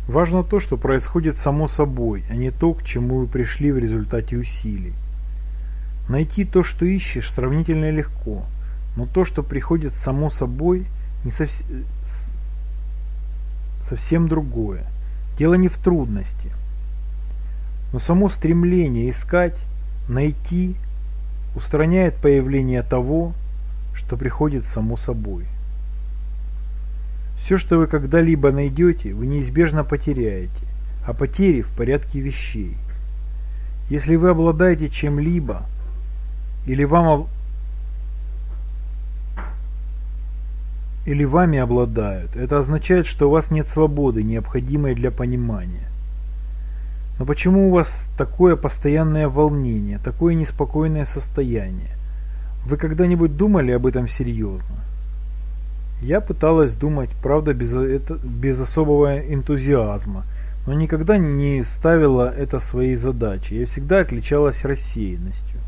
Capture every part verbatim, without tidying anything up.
Важно то, что происходит само собой, а не то, к чему вы пришли в результате усилий. Найти то, что ищешь, сравнительно легко, но то, что приходит само собой, не совс... совсем другое. Дело не в трудности, но само стремление искать, найти, устраняет появление того, что приходит само собой. Все, что вы когда-либо найдете, вы неизбежно потеряете, а потери в порядке вещей. Если вы обладаете чем-либо, или вам или вами обладают, это означает, что у вас нет свободы, необходимой для понимания. Но почему у вас такое постоянное волнение, такое неспокойное состояние? Вы когда-нибудь думали об этом серьезно? Я пыталась думать, правда, без, это, без особого энтузиазма, но никогда не ставила это своей задачей. Я всегда отличалась рассеянностью.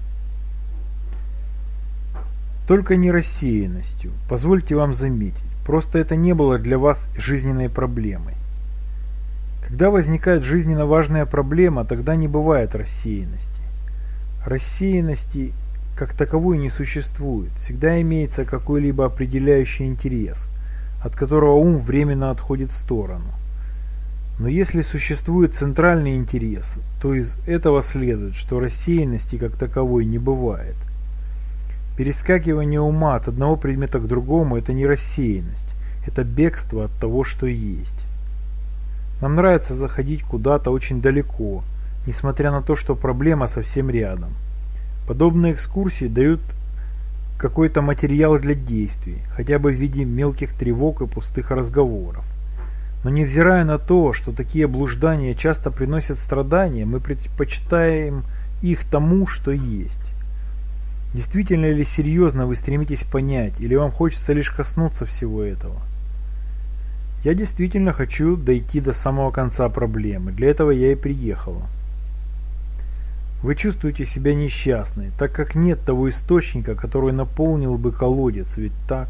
Только не рассеянностью, позвольте вам заметить, просто это не было для вас жизненной проблемой. Когда возникает жизненно важная проблема, тогда не бывает рассеянности. Рассеянности как таковой не существует, всегда имеется какой-либо определяющий интерес, от которого ум временно отходит в сторону. Но если существует центральный интерес, то из этого следует, что рассеянности как таковой не бывает. Перескакивание ума от одного предмета к другому – это не рассеянность, это бегство от того, что есть. Нам нравится заходить куда-то очень далеко, несмотря на то, что проблема совсем рядом. Подобные экскурсии дают какой-то материал для действий, хотя бы в виде мелких тревог и пустых разговоров. Но невзирая на то, что такие блуждания часто приносят страдания, мы предпочитаем их тому, что есть. Действительно ли серьезно вы стремитесь понять, или вам хочется лишь коснуться всего этого? Я действительно хочу дойти до самого конца проблемы, для этого я и приехала. Вы чувствуете себя несчастной, так как нет того источника, который наполнил бы колодец, ведь так?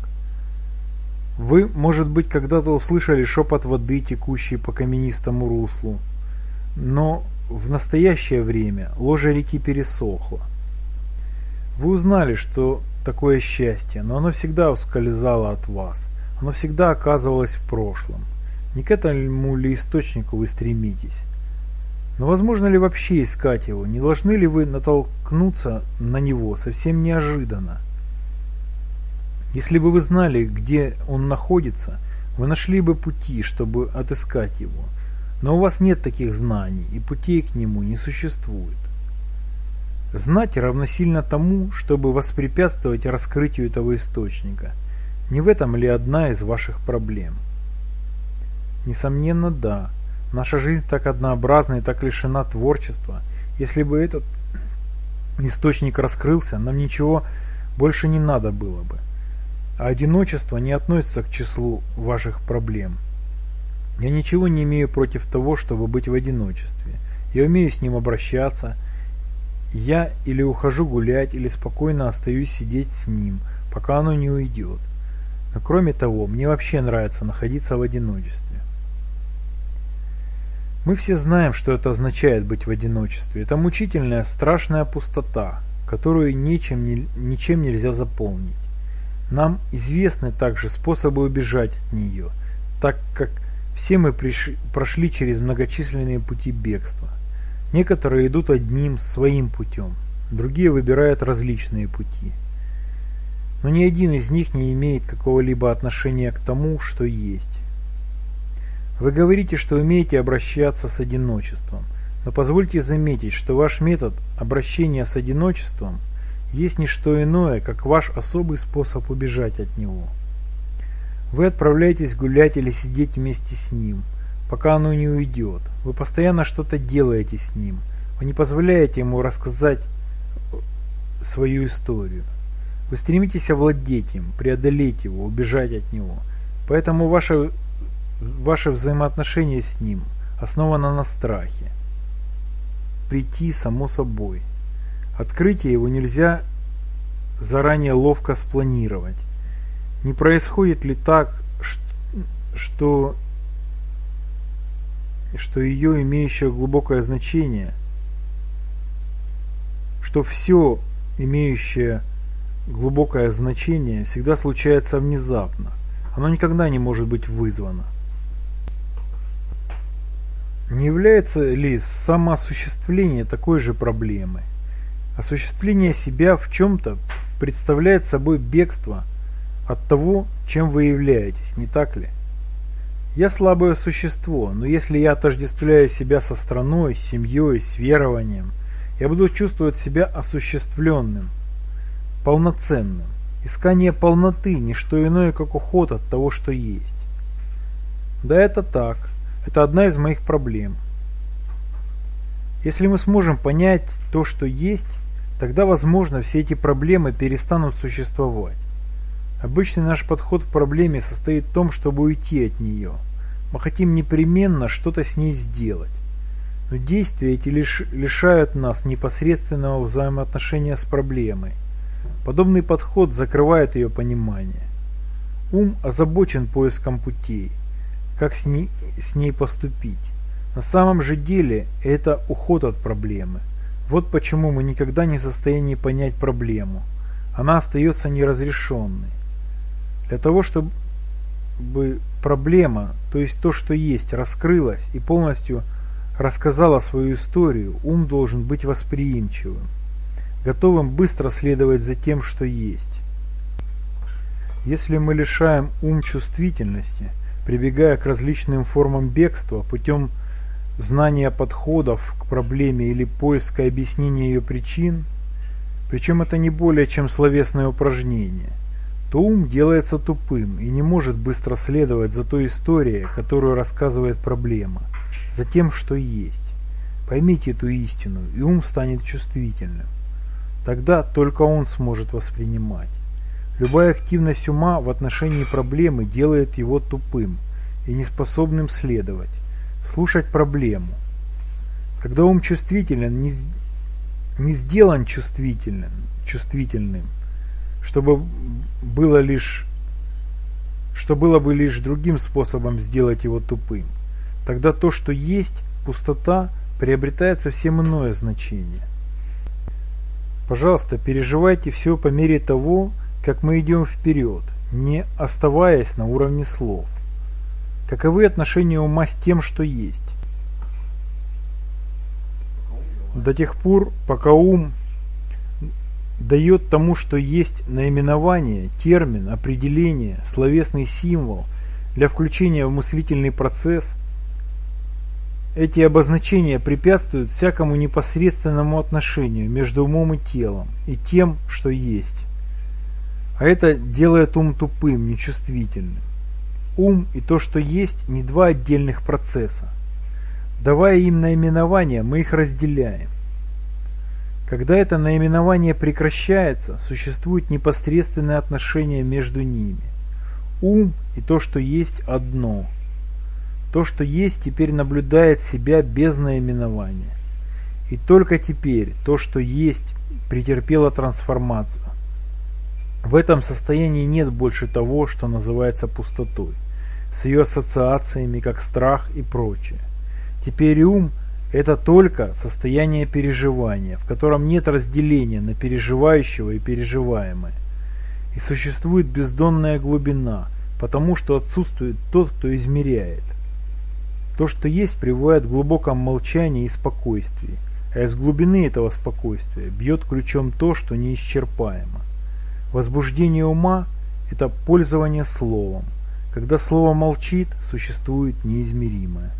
Вы, может быть, когда-то услышали шепот воды, текущей по каменистому руслу, но в настоящее время ложе реки пересохло. Вы узнали, что такое счастье, но оно всегда ускользало от вас, оно всегда оказывалось в прошлом. Не к этому ли источнику вы стремитесь? Но возможно ли вообще искать его? Не должны ли вы натолкнуться на него совсем неожиданно? Если бы вы знали, где он находится, вы нашли бы пути, чтобы отыскать его. Но у вас нет таких знаний, и путей к нему не существует. Знать равносильно тому, чтобы воспрепятствовать раскрытию этого источника. Не в этом ли одна из ваших проблем? Несомненно, да. Наша жизнь так однообразна и так лишена творчества. Если бы этот источник раскрылся, нам ничего больше не надо было бы. А одиночество не относится к числу ваших проблем. Я ничего не имею против того, чтобы быть в одиночестве. Я умею с ним обращаться. Я или ухожу гулять, или спокойно остаюсь сидеть с ним, пока оно не уйдет. Но кроме того, мне вообще нравится находиться в одиночестве. Мы все знаем, что это означает быть в одиночестве. Это мучительная, страшная пустота, которую ничем, ничем нельзя заполнить. Нам известны также способы убежать от нее, так как все мы пришли, прошли через многочисленные пути бегства. Некоторые идут одним своим путем, другие выбирают различные пути. Но ни один из них не имеет какого-либо отношения к тому, что есть. Вы говорите, что умеете обращаться с одиночеством, но позвольте заметить, что ваш метод обращения с одиночеством есть не что иное, как ваш особый способ убежать от него. Вы отправляетесь гулять или сидеть вместе с ним, пока оно не уйдет. Вы постоянно что-то делаете с ним. Вы не позволяете ему рассказать свою историю. Вы стремитесь овладеть им, преодолеть его, убежать от него. Поэтому ваше, ваше взаимоотношение с ним основано на страхе. Прийти само собой. Открытие его нельзя заранее ловко спланировать. Не происходит ли так, что что ее имеющее глубокое значение, что все имеющее глубокое значение всегда случается внезапно. Оно никогда не может быть вызвано. Не является ли самоосуществление такой же проблемой? Осуществление себя в чем-то представляет собой бегство от того, чем вы являетесь, не так ли? Я слабое существо, но если я отождествляю себя со страной, с семьей, с верованием, я буду чувствовать себя осуществленным, полноценным. Искание полноты – не что иное, как уход от того, что есть. Да, это так. Это одна из моих проблем. Если мы сможем понять то, что есть, тогда, возможно, все эти проблемы перестанут существовать. Обычный наш подход к проблеме состоит в том, чтобы уйти от нее. Мы хотим непременно что-то с ней сделать. Но действия эти лиш лишают нас непосредственного взаимоотношения с проблемой. Подобный подход закрывает ее понимание. Ум озабочен поиском путей, как с ней, с ней поступить. На самом же деле это уход от проблемы. Вот почему мы никогда не в состоянии понять проблему. Она остается неразрешенной. Для того, чтобы проблема, то есть то, что есть, раскрылась и полностью рассказала свою историю, ум должен быть восприимчивым, готовым быстро следовать за тем, что есть. Если мы лишаем ум чувствительности, прибегая к различным формам бегства путем знания подходов к проблеме или поиска объяснения ее причин, причем это не более чем словесное упражнение, то ум делается тупым и не может быстро следовать за той историей, которую рассказывает проблема, за тем, что есть. Поймите эту истину, и ум станет чувствительным. Тогда только он сможет воспринимать. Любая активность ума в отношении проблемы делает его тупым и неспособным следовать, слушать проблему. Когда ум чувствителен, не, не сделан чувствительным, чувствительным, чтобы было лишь, что было бы лишь другим способом сделать его тупым, тогда то, что есть, пустота, приобретает совсем иное значение. Пожалуйста, переживайте все по мере того, как мы идем вперед, не оставаясь на уровне слов. Каковы отношения ума с тем, что есть? До тех пор, пока ум дает тому, что есть, наименование, термин, определение, словесный символ для включения в мыслительный процесс, эти обозначения препятствуют всякому непосредственному отношению между умом и телом и тем, что есть. А это делает ум тупым, нечувствительным. Ум и то, что есть, не два отдельных процесса. Давая им наименования, мы их разделяем. Когда это наименование прекращается, существует непосредственное отношение между ними. Ум и то, что есть, одно. То, что есть, теперь наблюдает себя без наименования. И только теперь то, что есть, претерпело трансформацию. В этом состоянии нет больше того, что называется пустотой, с ее ассоциациями, как страх и прочее. Теперь ум – это только состояние переживания, в котором нет разделения на переживающего и переживаемое. И существует бездонная глубина, потому что отсутствует тот, кто измеряет. То, что есть, пребывает в глубоком молчании и спокойствии, а из глубины этого спокойствия бьет ключом то, что неисчерпаемо. Возбуждение ума – это пользование словом. Когда слово молчит, существует неизмеримое.